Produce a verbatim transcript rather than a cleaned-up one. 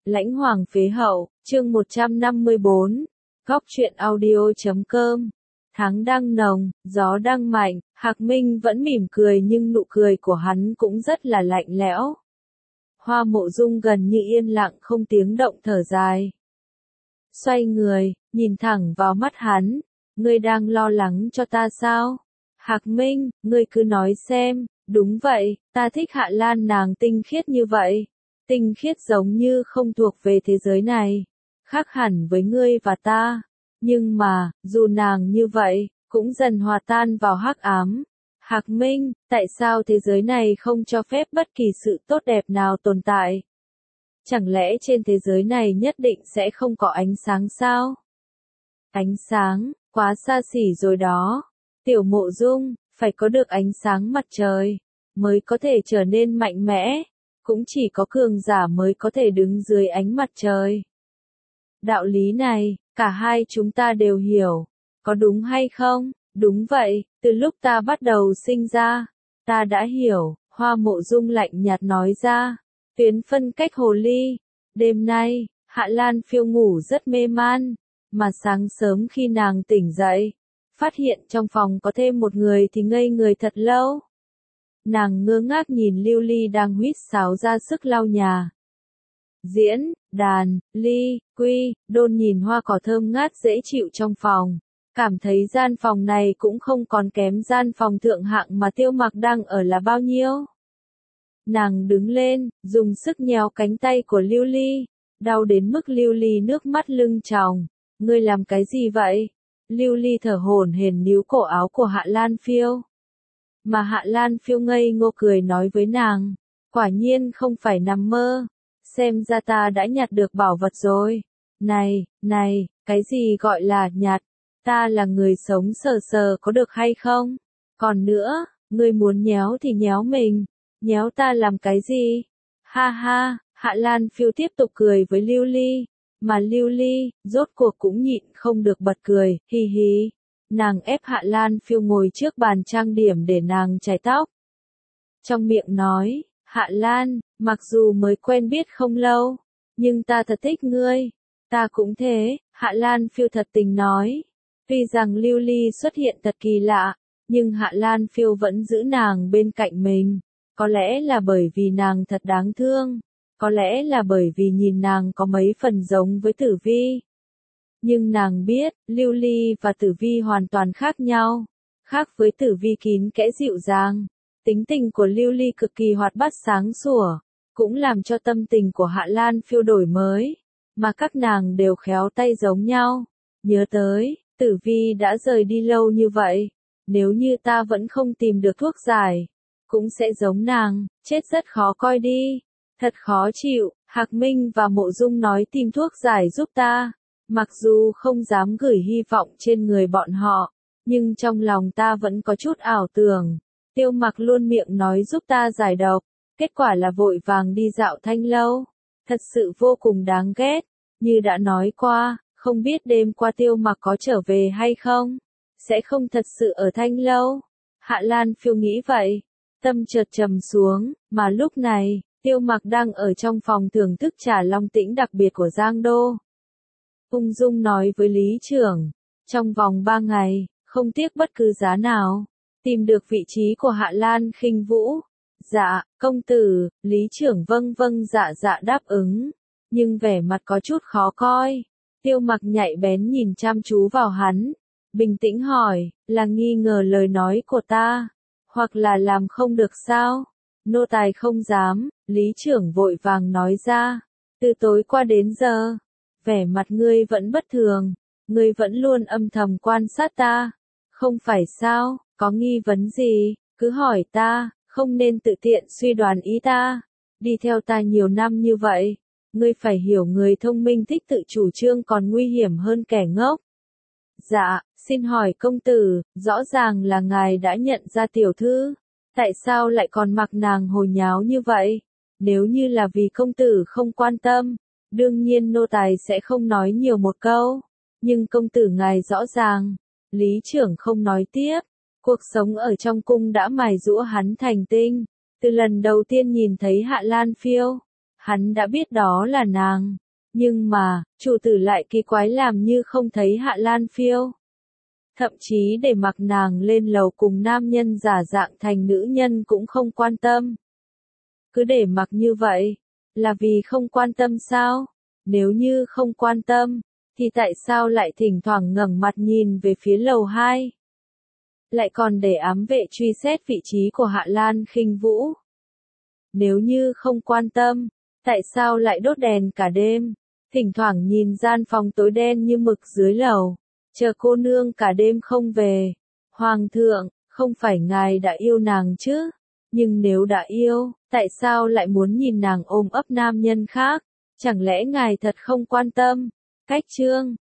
Lãnh Hoàng Phế Hậu, chương một trăm năm mươi bốn, góc truyện audio chấm com. Tháng đang nồng, gió đang mạnh, Hạc Minh vẫn mỉm cười nhưng nụ cười của hắn cũng rất là lạnh lẽo. Hoa Mộ Dung gần như yên lặng không tiếng động thở dài. Xoay người, nhìn thẳng vào mắt hắn, ngươi đang lo lắng cho ta sao? Hạc Minh, ngươi cứ nói xem, đúng vậy, ta thích Hạ Lan nàng tinh khiết như vậy. Tinh khiết giống như không thuộc về thế giới này, khác hẳn với ngươi và ta. Nhưng mà, dù nàng như vậy, cũng dần hòa tan vào hắc ám. Hạc Minh, tại sao thế giới này không cho phép bất kỳ sự tốt đẹp nào tồn tại? Chẳng lẽ trên thế giới này nhất định sẽ không có ánh sáng sao? Ánh sáng, quá xa xỉ rồi đó. Tiểu Mộ Dung, phải có được ánh sáng mặt trời, mới có thể trở nên mạnh mẽ. Cũng chỉ có cường giả mới có thể đứng dưới ánh mặt trời. Đạo lý này, cả hai chúng ta đều hiểu. Có đúng hay không? Đúng vậy, từ lúc ta bắt đầu sinh ra, ta đã hiểu, Hoa Mộ Dung lạnh nhạt nói ra. Tuyến phân cách hồ ly. Đêm nay, Hạ Lan Phiêu ngủ rất mê man, mà sáng sớm khi nàng tỉnh dậy, phát hiện trong phòng có thêm một người thì ngây người thật lâu. Nàng ngơ ngác nhìn Lưu Ly đang huýt sáo ra sức lau nhà. Diễn, đàn, ly, quy, đôn nhìn hoa cỏ thơm ngát dễ chịu trong phòng. Cảm thấy gian phòng này cũng không còn kém gian phòng thượng hạng mà Tiêu Mặc đang ở là bao nhiêu. Nàng đứng lên, dùng sức nhéo cánh tay của Lưu Ly, đau đến mức Lưu Ly nước mắt lưng tròng. Ngươi làm cái gì vậy? Lưu Ly thở hổn hển níu cổ áo của Hạ Lan Phiêu. Mà Hạ Lan Phiêu ngây ngô cười nói với nàng, quả nhiên không phải nằm mơ, xem ra ta đã nhặt được bảo vật rồi. Này, này, cái gì gọi là nhặt, ta là người sống sờ sờ có được hay không? Còn nữa, ngươi muốn nhéo thì nhéo mình, nhéo ta làm cái gì? Ha ha, Hạ Lan Phiêu tiếp tục cười với Lưu Ly, mà Lưu Ly, rốt cuộc cũng nhịn không được bật cười, hi hi. Nàng ép Hạ Lan Phiêu ngồi trước bàn trang điểm để nàng chải tóc. Trong miệng nói, Hạ Lan, mặc dù mới quen biết không lâu, nhưng ta thật thích ngươi. Ta cũng thế, Hạ Lan Phiêu thật tình nói. Tuy rằng Lưu Ly xuất hiện thật kỳ lạ, nhưng Hạ Lan Phiêu vẫn giữ nàng bên cạnh mình. Có lẽ là bởi vì nàng thật đáng thương, có lẽ là bởi vì nhìn nàng có mấy phần giống với Tử Vi. Nhưng nàng biết, Lưu Ly và Tử Vi hoàn toàn khác nhau. Khác với Tử Vi kín kẽ dịu dàng, tính tình của Lưu Ly cực kỳ hoạt bát sáng sủa, cũng làm cho tâm tình của Hạ Lan Phiêu đổi mới, mà các nàng đều khéo tay giống nhau. Nhớ tới, Tử Vi đã rời đi lâu như vậy, nếu như ta vẫn không tìm được thuốc giải, cũng sẽ giống nàng, chết rất khó coi đi. Thật khó chịu, Hạc Minh và Mộ Dung nói tìm thuốc giải giúp ta. Mặc dù không dám gửi hy vọng trên người bọn họ, nhưng trong lòng ta vẫn có chút ảo tưởng. Tiêu Mặc luôn miệng nói giúp ta giải độc, kết quả là vội vàng đi dạo Thanh Lâu. Thật sự vô cùng đáng ghét. Như đã nói qua, không biết đêm qua Tiêu Mặc có trở về hay không? Sẽ không thật sự ở Thanh Lâu. Hạ Lan Phiêu nghĩ vậy. Tâm chợt trầm xuống, mà lúc này, Tiêu Mặc đang ở trong phòng thưởng thức trà long tĩnh đặc biệt của Giang Đô. Ung dung nói với Lý trưởng, trong vòng ba ngày, không tiếc bất cứ giá nào, tìm được vị trí của Hạ Lan Khinh Vũ. Dạ, công tử, Lý trưởng vâng vâng dạ dạ đáp ứng, nhưng vẻ mặt có chút khó coi. Tiêu Mặc nhạy bén nhìn chăm chú vào hắn, bình tĩnh hỏi, là nghi ngờ lời nói của ta, hoặc là làm không được sao? Nô tài không dám, Lý trưởng vội vàng nói ra, từ tối qua đến giờ, vẻ mặt ngươi vẫn bất thường, ngươi vẫn luôn âm thầm quan sát ta, không phải sao, có nghi vấn gì, cứ hỏi ta, không nên tự tiện suy đoán ý ta, đi theo ta nhiều năm như vậy, ngươi phải hiểu người thông minh thích tự chủ trương còn nguy hiểm hơn kẻ ngốc. Dạ, xin hỏi công tử, rõ ràng là ngài đã nhận ra tiểu thư, tại sao lại còn mặc nàng hồ nháo như vậy? Nếu như là vì công tử không quan tâm, đương nhiên nô tài sẽ không nói nhiều một câu, nhưng công tử ngài rõ ràng. Lý trưởng không nói tiếp, cuộc sống ở trong cung đã mài giũa hắn thành tinh, từ lần đầu tiên nhìn thấy Hạ Lan Phiêu, hắn đã biết đó là nàng. Nhưng mà, chủ tử lại kỳ quái làm như không thấy Hạ Lan phiêu. Thậm chí để mặc nàng lên lầu cùng nam nhân giả dạng thành nữ nhân cũng không quan tâm. Cứ để mặc như vậy, là vì không quan tâm sao? Nếu như không quan tâm, thì tại sao lại thỉnh thoảng ngẩng mặt nhìn về phía lầu hai? Lại còn để ám vệ truy xét vị trí của Hạ Lan Khinh Vũ? Nếu như không quan tâm, tại sao lại đốt đèn cả đêm, thỉnh thoảng nhìn gian phòng tối đen như mực dưới lầu, chờ cô nương cả đêm không về? Hoàng thượng, không phải ngài đã yêu nàng chứ? Nhưng nếu đã yêu, tại sao lại muốn nhìn nàng ôm ấp nam nhân khác? Chẳng lẽ ngài thật không quan tâm? Cách chương